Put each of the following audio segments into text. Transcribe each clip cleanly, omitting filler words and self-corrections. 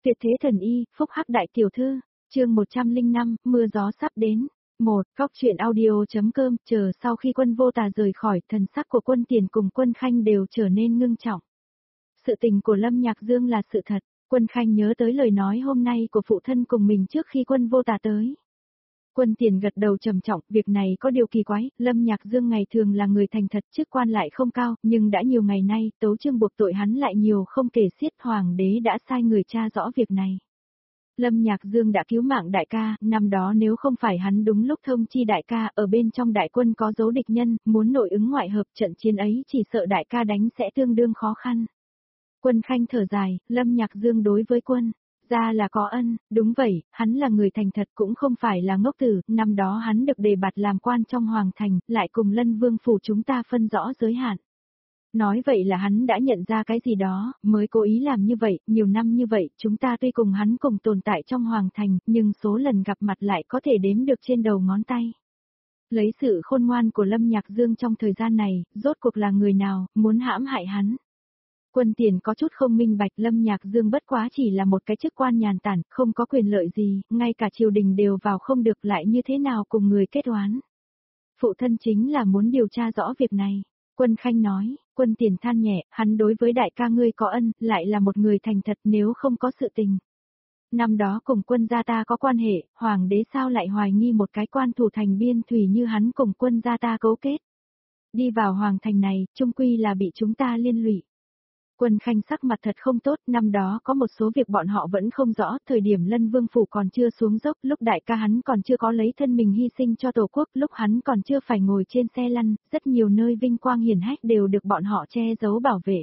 Tuyệt thế thần y, phúc hắc đại tiểu thư, chương 105, mưa gió sắp đến. Góc truyện audio.com. Chờ sau khi Quân Vô Tà rời khỏi, thần sắc của Quân Tiền cùng Quân Khanh đều trở nên ngưng trọng. Sự tình của Lâm Nhạc Dương là sự thật, Quân Khanh nhớ tới lời nói hôm nay của phụ thân cùng mình trước khi Quân Vô Tà tới. Quân Tiền gật đầu trầm trọng, việc này có điều kỳ quái, Lâm Nhạc Dương ngày thường là người thành thật, chức quan lại không cao, nhưng đã nhiều ngày nay, tấu chương buộc tội hắn lại nhiều không kể xiết, hoàng đế đã sai người tra rõ việc này. Lâm Nhạc Dương đã cứu mạng đại ca, năm đó nếu không phải hắn đúng lúc thông chi đại ca, ở bên trong đại quân có dấu địch nhân, muốn nội ứng ngoại hợp, trận chiến ấy chỉ sợ đại ca đánh sẽ tương đương khó khăn. Quân Khanh thở dài, Lâm Nhạc Dương đối với quân ra là có ân, đúng vậy, hắn là người thành thật cũng không phải là ngốc tử, năm đó hắn được đề bạt làm quan trong hoàng thành, lại cùng Lân Vương phủ chúng ta phân rõ giới hạn. Nói vậy là hắn đã nhận ra cái gì đó, mới cố ý làm như vậy, nhiều năm như vậy, chúng ta tuy cùng hắn cùng tồn tại trong hoàng thành, nhưng số lần gặp mặt lại có thể đếm được trên đầu ngón tay. Lấy sự khôn ngoan của Lâm Nhạc Dương trong thời gian này, rốt cuộc là người nào, muốn hãm hại hắn. Quân Tiền có chút không minh bạch, Lâm Nhạc Dương bất quá chỉ là một cái chức quan nhàn tản, không có quyền lợi gì, ngay cả triều đình đều vào không được, lại như thế nào cùng người kết oán. Phụ thân chính là muốn điều tra rõ việc này. Quân Khanh nói, Quân Tiền than nhẹ, hắn đối với đại ca ngươi có ân, lại là một người thành thật, nếu không có sự tình. Năm đó cùng quân gia ta có quan hệ, hoàng đế sao lại hoài nghi một cái quan thủ thành biên thủy như hắn cùng quân gia ta cấu kết. Đi vào hoàng thành này, chung quy là bị chúng ta liên lụy. Quân Khanh sắc mặt thật không tốt, năm đó có một số việc bọn họ vẫn không rõ, thời điểm Lân Vương phủ còn chưa xuống dốc, lúc đại ca hắn còn chưa có lấy thân mình hy sinh cho tổ quốc, lúc hắn còn chưa phải ngồi trên xe lăn, rất nhiều nơi vinh quang hiển hách đều được bọn họ che giấu bảo vệ.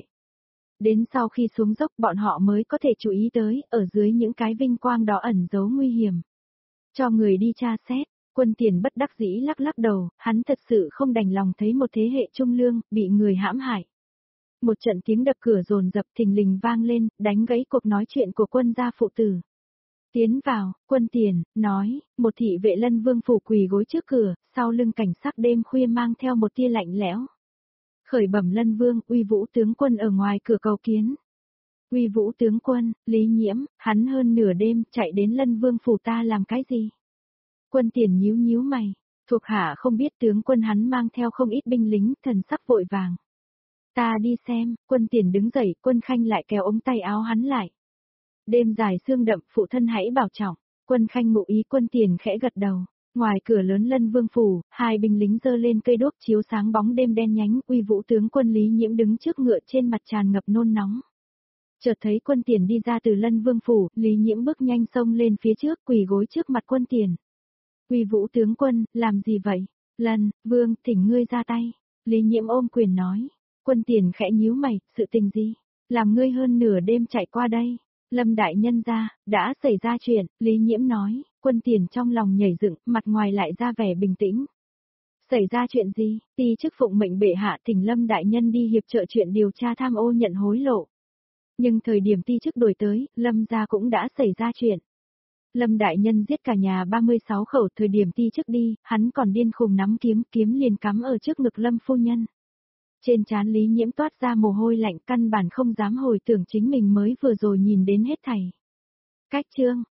Đến sau khi xuống dốc bọn họ mới có thể chú ý tới, ở dưới những cái vinh quang đó ẩn giấu nguy hiểm. Cho người đi tra xét, Quân Tiền bất đắc dĩ lắc lắc đầu, hắn thật sự không đành lòng thấy một thế hệ trung lương, bị người hãm hại. Một trận tiếng đập cửa dồn dập thình lình vang lên, đánh gãy cuộc nói chuyện của quân gia phụ tử. Tiến vào, Quân Tiền, nói, một thị vệ Lân Vương phủ quỳ gối trước cửa, sau lưng cảnh sắc đêm khuya mang theo một tia lạnh lẽo. Khởi bẩm Lân Vương, Uy Vũ tướng quân ở ngoài cửa cầu kiến. Uy Vũ tướng quân, Lý Nhiễm, hắn hơn nửa đêm chạy đến Lân Vương phủ ta làm cái gì? Quân Tiền nhíu nhíu mày, thuộc hạ không biết, tướng quân hắn mang theo không ít binh lính, thần sắc vội vàng. Ta đi xem, Quân Tiền đứng dậy, Quân Khanh lại kéo ống tay áo hắn lại. Đêm dài sương đậm, phụ thân hãy bảo trọng. Quân Khanh ngụ ý, Quân Tiền khẽ gật đầu. Ngoài cửa lớn Lân Vương phủ, hai binh lính giơ lên cây đuốc chiếu sáng bóng đêm đen nhánh, Uy Vũ tướng quân Lý Nhiễm đứng trước ngựa, trên mặt tràn ngập nôn nóng. Chợt thấy Quân Tiền đi ra từ Lân Vương phủ, Lý Nhiễm bước nhanh xông lên phía trước, quỳ gối trước mặt Quân Tiền. Uy Vũ tướng quân, làm gì vậy? Lân Vương, thỉnh ngươi ra tay. Lý Nhiễm ôm quyền nói. Quân Tiền khẽ nhíu mày, sự tình gì? Làm ngươi hơn nửa đêm chạy qua đây. Lâm đại nhân ra, đã xảy ra chuyện, Lý Nhiễm nói. Quân Tiền trong lòng nhảy dựng, mặt ngoài lại ra vẻ bình tĩnh. Xảy ra chuyện gì? Ti chức phụng mệnh bệ hạ thỉnh Lâm đại nhân đi hiệp trợ chuyện điều tra tham ô nhận hối lộ. Nhưng thời điểm ti chức đổi tới, Lâm gia cũng đã xảy ra chuyện. Lâm đại nhân giết cả nhà 36 khẩu, thời điểm ti chức đi, hắn còn điên khùng nắm kiếm liền cắm ở trước ngực Lâm phu nhân. Trên trán Lý Nhiễm toát ra mồ hôi lạnh, căn bản không dám hồi tưởng chính mình mới vừa rồi nhìn đến hết thảy. Cách chương